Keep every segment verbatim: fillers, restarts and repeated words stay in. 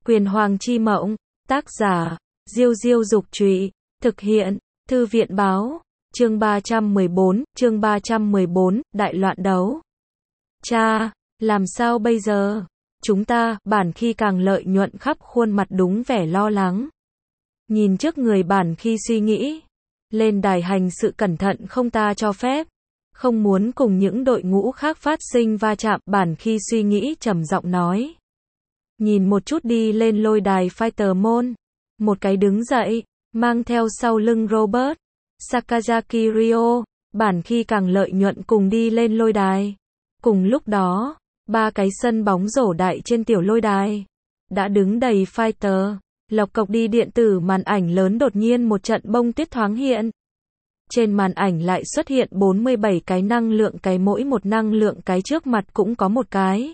Quyền Hoàng Chi Mộng, tác giả, Diêu Diêu Dục Trụy, thực hiện, Thư viện Báo, chương ba trăm mười bốn, chương ba trăm mười bốn, đại loạn đấu. Cha, làm sao bây giờ? Chúng ta, Bản Khi càng lợi nhuận khắp khuôn mặt đúng vẻ lo lắng. Nhìn trước người Bản Khi suy nghĩ. Lên đài hành sự cẩn thận không ta cho phép. Không muốn cùng những đội ngũ khác phát sinh va chạm, Bản Khi suy nghĩ trầm giọng nói. Nhìn một chút đi lên lôi đài Fighter Môn. Một cái đứng dậy, mang theo sau lưng Robert, Sakazaki Ryo, Bản Khi càng lợi nhuận cùng đi lên lôi đài. Cùng lúc đó, ba cái sân bóng rổ đại trên tiểu lôi đài đã đứng đầy fighter. Lộc cộc đi điện tử màn ảnh lớn đột nhiên một trận bông tuyết thoáng hiện. Trên màn ảnh lại xuất hiện bốn mươi bảy cái năng lượng cái, mỗi một năng lượng cái trước mặt cũng có một cái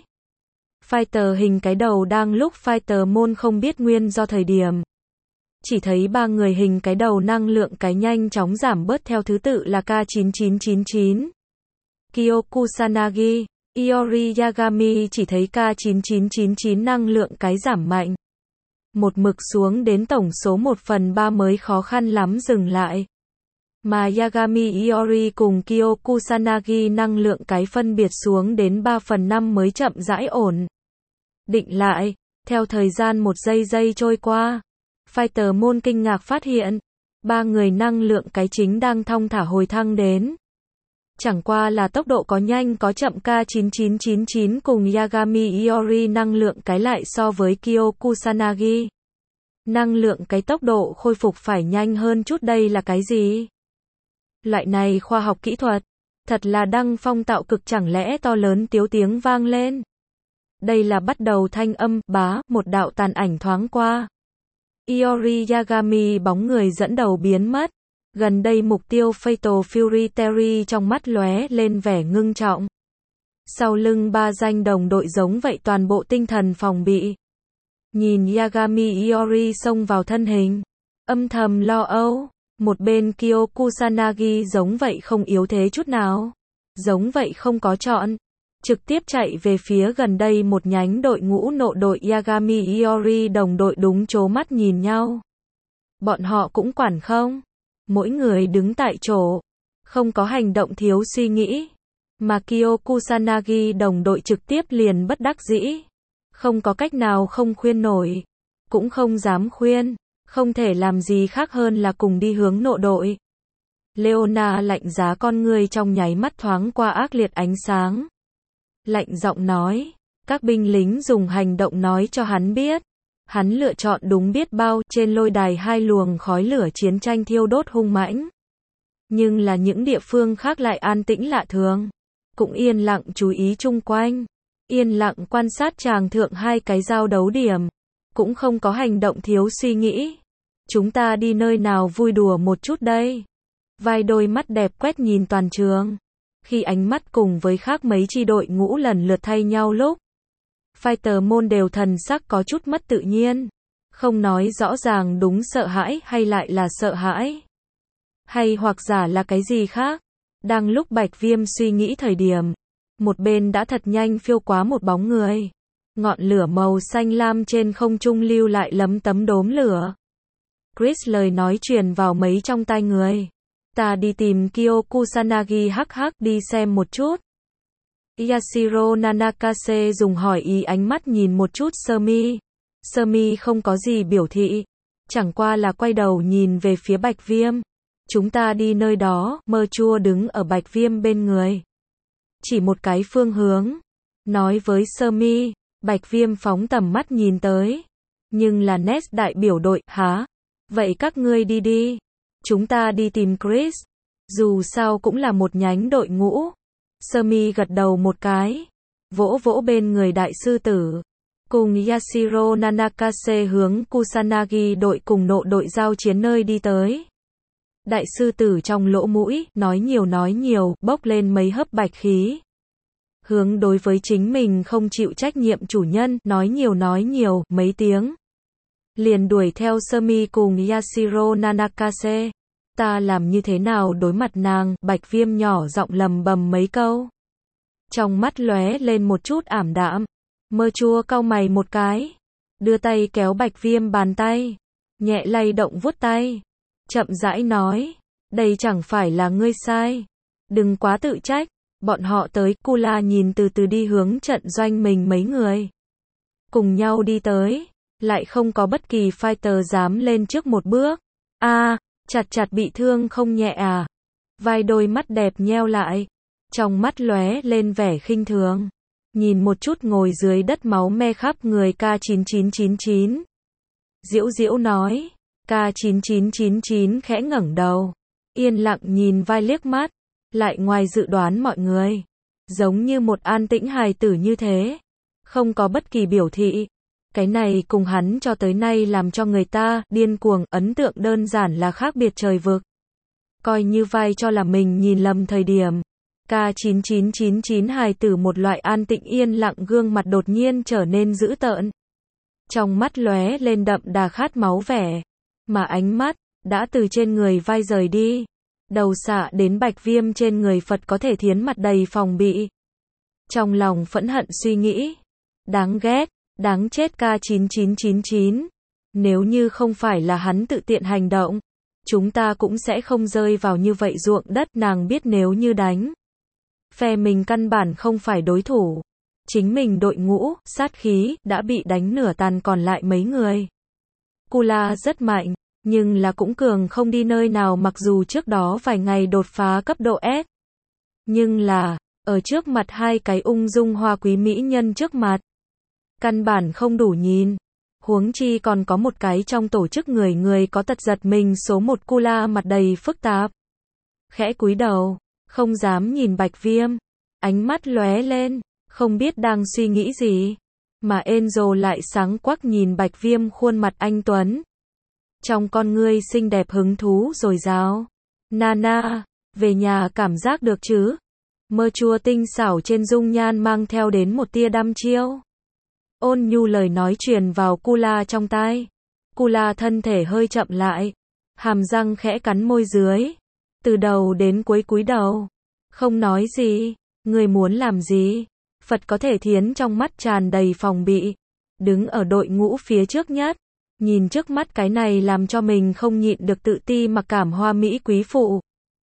fighter hình cái đầu. Đang lúc Fighter Môn không biết nguyên do thời điểm, chỉ thấy ba người hình cái đầu năng lượng cái nhanh chóng giảm bớt theo thứ tự là K chín chín chín chín, Kyo Kusanagi, Iori Yagami. Chỉ thấy K chín chín chín chín năng lượng cái giảm mạnh một mực xuống đến tổng số một phần ba mới khó khăn lắm dừng lại. Mà Yagami Iori cùng Kyo Kusanagi năng lượng cái phân biệt xuống đến ba phần năm mới chậm rãi ổn định lại. Theo thời gian một giây giây trôi qua, Fighter Môn kinh ngạc phát hiện, ba người năng lượng cái chính đang thong thả hồi thăng đến. Chẳng qua là tốc độ có nhanh có chậm. K chín chín chín chín cùng Yagami Iori năng lượng cái lại so với Kyo Kusanagi năng lượng cái tốc độ khôi phục phải nhanh hơn chút. Đây là cái gì? Loại này khoa học kỹ thuật, thật là đăng phong tạo cực. Chẳng lẽ to lớn tiếu tiếng vang lên. Đây là bắt đầu thanh âm, bá, một đạo tàn ảnh thoáng qua. Iori Yagami bóng người dẫn đầu biến mất. Gần đây mục tiêu Fatal Fury Terry trong mắt lóe lên vẻ ngưng trọng. Sau lưng ba danh đồng đội giống vậy toàn bộ tinh thần phòng bị. Nhìn Yagami Iori xông vào thân hình, âm thầm lo âu. Một bên Kyo Kusanagi giống vậy không yếu thế chút nào. Giống vậy không có chọn. Trực tiếp chạy về phía gần đây một nhánh đội ngũ nộ đội. Yagami Iori đồng đội đúng chố mắt nhìn nhau. Bọn họ cũng quản không. Mỗi người đứng tại chỗ, không có hành động, thiếu suy nghĩ. Mà Kyo Kusanagi đồng đội trực tiếp liền bất đắc dĩ. Không có cách nào không khuyên nổi. Cũng không dám khuyên. Không thể làm gì khác hơn là cùng đi hướng nộ đội. Leona lạnh giá, con người trong nháy mắt thoáng qua ác liệt ánh sáng. Lạnh giọng nói. Các binh lính dùng hành động nói cho hắn biết. Hắn lựa chọn đúng biết bao. Trên lôi đài hai luồng khói lửa chiến tranh thiêu đốt hung mãnh. Nhưng là những địa phương khác lại an tĩnh lạ thường. Cũng yên lặng chú ý chung quanh. Yên lặng quan sát tràng thượng hai cái giao đấu điểm. Cũng không có hành động, thiếu suy nghĩ. Chúng ta đi nơi nào vui đùa một chút đây? Vai đôi mắt đẹp quét nhìn toàn trường. Khi ánh mắt cùng với khác mấy chi đội ngũ lần lượt thay nhau lúc, Fighter Môn đều thần sắc có chút mất tự nhiên. Không nói rõ ràng đúng sợ hãi hay lại là sợ hãi. Hay hoặc giả là cái gì khác. Đang lúc Bạch Viêm suy nghĩ thời điểm, một bên đã thật nhanh phiêu quá một bóng người. Ngọn lửa màu xanh lam trên không trung lưu lại lấm tấm đốm lửa. Chris lời nói truyền vào mấy trong tai người. Ta đi tìm Kyo Kusanagi, hắc hắc, đi xem một chút. Yashiro Nanakase dùng hỏi ý ánh mắt nhìn một chút Sumi. Sumi không có gì biểu thị. Chẳng qua là quay đầu nhìn về phía Bạch Viêm. Chúng ta đi nơi đó. Mơ chua đứng ở Bạch Viêm bên người. Chỉ một cái phương hướng. Nói với Sumi. Bạch Viêm phóng tầm mắt nhìn tới. Nhưng là Nest đại biểu đội. Hả? Vậy các ngươi đi đi. Chúng ta đi tìm Chris. Dù sao cũng là một nhánh đội ngũ. Sumi gật đầu một cái. Vỗ vỗ bên người đại sư tử. Cùng Yashiro Nanakase hướng Kusanagi đội cùng nộ đội giao chiến nơi đi tới. Đại sư tử trong lỗ mũi, nói nhiều nói nhiều, bốc lên mấy hớp bạch khí. Hướng đối với chính mình không chịu trách nhiệm chủ nhân, nói nhiều nói nhiều, mấy tiếng. Liền đuổi theo Sumi cùng Yashiro Nanakase. Ta làm như thế nào đối mặt nàng? Bạch Viêm nhỏ giọng lầm bầm mấy câu. Trong mắt lóe lên một chút ảm đạm. Mơ chua cau mày một cái. đưa tay kéo Bạch Viêm bàn tay, nhẹ lay động vuốt tay, chậm rãi nói, đây chẳng phải là ngươi sai, đừng quá tự trách. Bọn họ tới, Kula nhìn từ từ đi hướng trận doanh mình mấy người. Cùng nhau đi tới, lại không có bất kỳ fighter dám lên trước một bước. A, à, chặt chặt bị thương không nhẹ à? Vai đôi mắt đẹp nheo lại, trong mắt lóe lên vẻ khinh thường. Nhìn một chút ngồi dưới đất máu me khắp người K chín chín chín chín. Diễu Diễu nói, K chín chín chín chín khẽ ngẩng đầu, yên lặng nhìn vai liếc mắt, lại ngoài dự đoán mọi người, giống như một an tĩnh hài tử như thế, không có bất kỳ biểu thị. Cái này cùng hắn cho tới nay làm cho người ta điên cuồng ấn tượng đơn giản là khác biệt trời vực. Coi như vai cho là mình nhìn lầm thời điểm, K chín chín chín chín hài tử một loại an tĩnh yên lặng gương mặt đột nhiên trở nên dữ tợn. Trong mắt lóe lên đậm đà khát máu vẻ, mà ánh mắt đã từ trên người vai rời đi, đầu xạ đến Bạch Viêm trên người Phật có thể thiến mặt đầy phòng bị. Trong lòng phẫn hận suy nghĩ, đáng ghét, đáng chết K chín chín chín chín, nếu như không phải là hắn tự tiện hành động, chúng ta cũng sẽ không rơi vào như vậy ruộng đất. Nàng biết nếu như đánh phe mình căn bản không phải đối thủ, chính mình đội ngũ sát khí đã bị đánh nửa tàn, còn lại mấy người. Kula rất mạnh, nhưng là cũng cường không đi nơi nào, mặc dù trước đó vài ngày đột phá cấp độ S. Nhưng là, ở trước mặt hai cái ung dung hoa quý mỹ nhân trước mặt, căn bản không đủ nhìn. Huống chi còn có một cái trong tổ chức người người có tật giật mình số một. Kula mặt đầy phức tạp, khẽ cúi đầu, không dám nhìn Bạch Viêm, ánh mắt lóe lên, không biết đang suy nghĩ gì, mà Enzo lại sáng quắc nhìn Bạch Viêm khuôn mặt anh tuấn, trong con ngươi xinh đẹp hứng thú dồi dào. Nana, về nhà cảm giác được chứ? Mơ chua tinh xảo trên dung nhan mang theo đến một tia đăm chiêu. Ôn nhu lời nói truyền vào Kula trong tai. Kula thân thể hơi chậm lại, hàm răng khẽ cắn môi dưới, từ đầu đến cuối cúi đầu, không nói gì. Người muốn làm gì? Phật có thể thiến trong mắt tràn đầy phòng bị, đứng ở đội ngũ phía trước nhất, nhìn trước mắt cái này làm cho mình không nhịn được tự ti mặc cảm hoa mỹ quý phụ.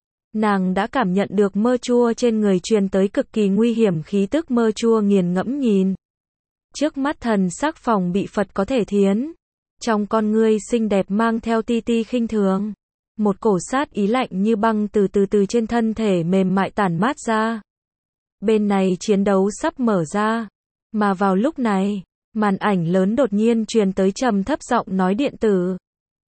Nàng đã cảm nhận được mơ chua trên người truyền tới cực kỳ nguy hiểm khí tức. Mơ chua nghiền ngẫm nhìn trước mắt thần sắc phòng bị Phật có thể thiến, trong con ngươi xinh đẹp mang theo ti ti khinh thường, một cổ sát ý lạnh như băng từ từ từ trên thân thể mềm mại tản mát ra. Bên này chiến đấu sắp mở ra, mà vào lúc này, màn ảnh lớn đột nhiên truyền tới trầm thấp giọng nói điện tử.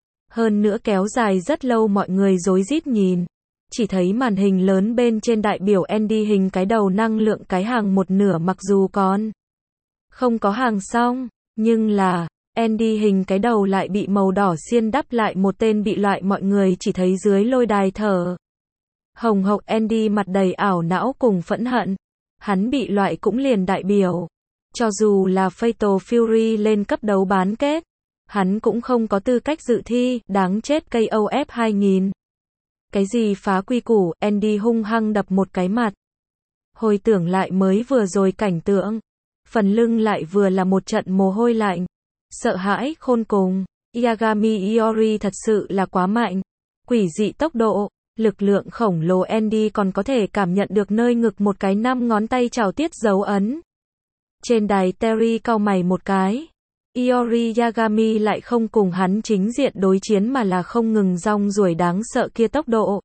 Hơn nữa kéo dài rất lâu, mọi người rối rít nhìn, chỉ thấy màn hình lớn bên trên đại biểu Andy hình cái đầu năng lượng cái hàng một nửa, mặc dù còn không có hàng xong, nhưng là Andy hình cái đầu lại bị màu đỏ xiên đắp lại một tên bị loại, mọi người chỉ thấy dưới lôi đài thở hồng hộc. Andy mặt đầy ảo não cùng phẫn hận, hắn bị loại cũng liền đại biểu, cho dù là Fatal Fury lên cấp đấu bán kết, hắn cũng không có tư cách dự thi. Đáng chết, K O F hai nghìn. Cái gì phá quy củ? Andy hung hăng đập một cái mặt. Hồi tưởng lại mới vừa rồi cảnh tượng, phần lưng lại vừa là một trận mồ hôi lạnh, sợ hãi khôn cùng. Yagami Iori thật sự là quá mạnh, quỷ dị tốc độ, lực lượng khổng lồ. Andy còn có thể cảm nhận được nơi ngực một cái năm ngón tay trào tiết dấu ấn. Trên đài Terry cau mày một cái. Iori Yagami lại không cùng hắn chính diện đối chiến mà là không ngừng rong ruổi, đáng sợ kia tốc độ,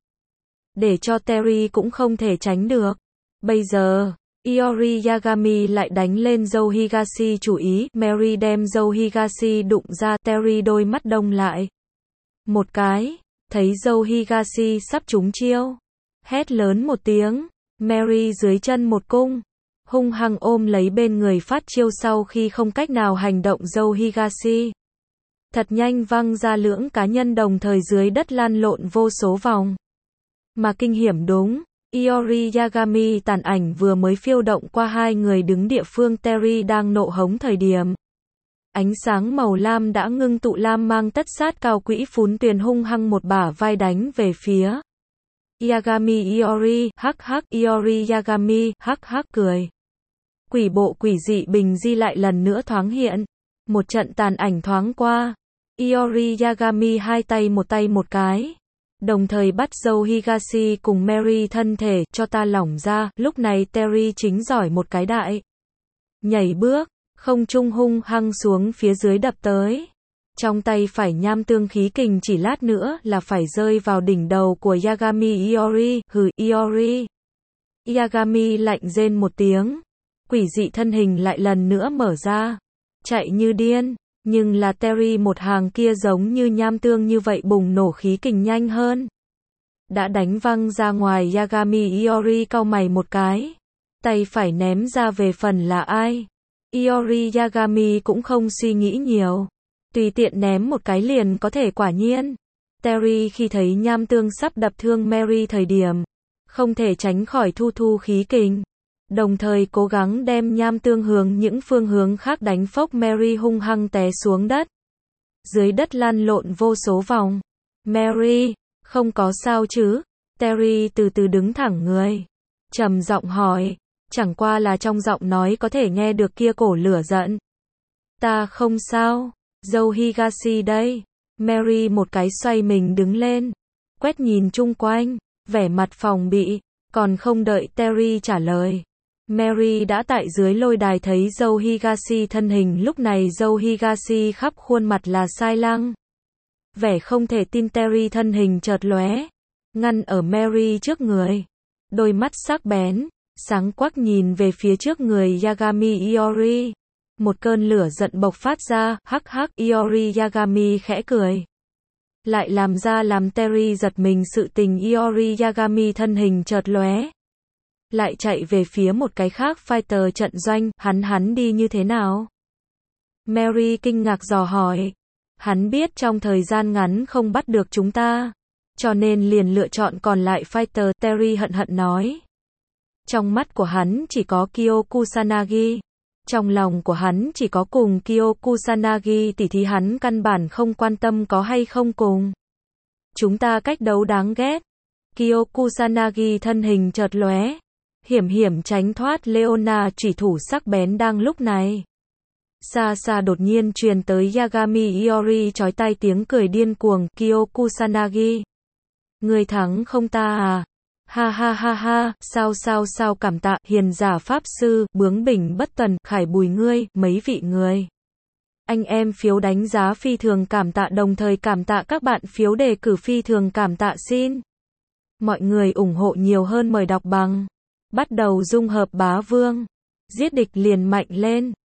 để cho Terry cũng không thể tránh được. Bây giờ, Iori Yagami lại đánh lên Joe Higashi chủ ý. Mary đem Joe Higashi đụng ra, Terry đôi mắt đông lại một cái, thấy Joe Higashi sắp trúng chiêu, hét lớn một tiếng, Mary dưới chân một cung, hung hăng ôm lấy bên người phát chiêu. Sau khi không cách nào hành động, Joe Higashi thật nhanh văng ra lưỡng cá nhân đồng thời dưới đất lăn lộn vô số vòng. Mà kinh hiểm đúng, Iori Yagami tàn ảnh vừa mới phiêu động qua hai người đứng địa phương Terry đang nộ hống thời điểm. Ánh sáng màu lam đã ngưng tụ, lam mang tất sát cao quỹ phún tuyền hung hăng một bả vai đánh về phía Yagami. Iori, hắc hắc. Iori Yagami, hắc hắc cười. Quỷ bộ quỷ dị bình di lại lần nữa thoáng hiện, Một trận tàn ảnh thoáng qua. Iori Yagami hai tay một tay một cái. Đồng thời bắt dâu Higashi cùng Mary thân thể, cho ta lỏng ra. Lúc này Terry chính giỏi một cái đại nhảy bước, không trung hung hăng xuống phía dưới đập tới. Trong tay phải nham tương khí kình chỉ lát nữa là phải rơi vào đỉnh đầu của Yagami Iori. Hừ, Iori. Yagami lạnh rên một tiếng. Quỷ dị thân hình lại lần nữa mở ra. Chạy như điên. Nhưng là Terry một hàng kia giống như nham tương như vậy bùng nổ khí kình nhanh hơn. Đã đánh văng ra ngoài. Yagami Iori cau mày một cái. Tay phải ném ra về phần là ai. Iori Yagami cũng không suy nghĩ nhiều. Tùy tiện ném một cái liền có thể quả nhiên. Terry khi thấy nham tương sắp đập thương Mary thời điểm. Không thể tránh khỏi thu thu khí kình. Đồng thời cố gắng đem nham tương hướng những phương hướng khác đánh phốc Mary hung hăng té xuống đất. Dưới đất lăn lộn vô số vòng. Mary, không có sao chứ? Terry từ từ đứng thẳng người. Trầm giọng hỏi. Chẳng qua là trong giọng nói có thể nghe được kia cổ lửa giận. Ta không sao. Dâu Higashi đây. Mary một cái xoay mình đứng lên. Quét nhìn chung quanh. Vẻ mặt phòng bị. Còn không đợi Terry trả lời. Mary đã tại dưới lôi đài thấy dâu Higashi thân hình. Lúc này dâu Higashi khắp khuôn mặt là sai lăng. Vẻ không thể tin. Terry thân hình chợt lóe. Ngăn ở Mary trước người. Đôi mắt sắc bén. Sáng quắc nhìn về phía trước người Yagami Iori. Một cơn lửa giận bộc phát ra. Hắc hắc. Iori Yagami khẽ cười. Lại làm ra làm Terry giật mình sự tình. Iori Yagami thân hình chợt lóe. Lại chạy về phía một cái khác fighter trận doanh. Hắn hắn đi như thế nào? Mary kinh ngạc dò hỏi. Hắn biết trong thời gian ngắn không bắt được chúng ta. Cho nên liền lựa chọn còn lại fighter. Terry hận hận nói. Trong mắt của hắn chỉ có Kyo Kusanagi. Trong lòng của hắn chỉ có cùng Kyo Kusanagi tỉ thí. Hắn căn bản không quan tâm có hay không cùng. Chúng ta cách đấu đáng ghét. Kyo Kusanagi thân hình chợt lóe. Hiểm hiểm tránh thoát Leona chủy thủ sắc bén đang lúc này. Xa xa đột nhiên truyền tới Yagami Iori chói tai tiếng cười điên cuồng. Kyo Kusanagi. Người thắng không ta à? Ha ha ha ha, sao sao sao cảm tạ, hiền giả pháp sư, bướng bỉnh bất tần, khải bùi ngươi, mấy vị người. Anh em phiếu đánh giá phi thường cảm tạ, đồng thời cảm tạ các bạn phiếu đề cử phi thường cảm tạ xin. Mọi người ủng hộ nhiều hơn mời đọc bằng. Bắt đầu dung hợp bá vương. Giết địch liền mạnh lên.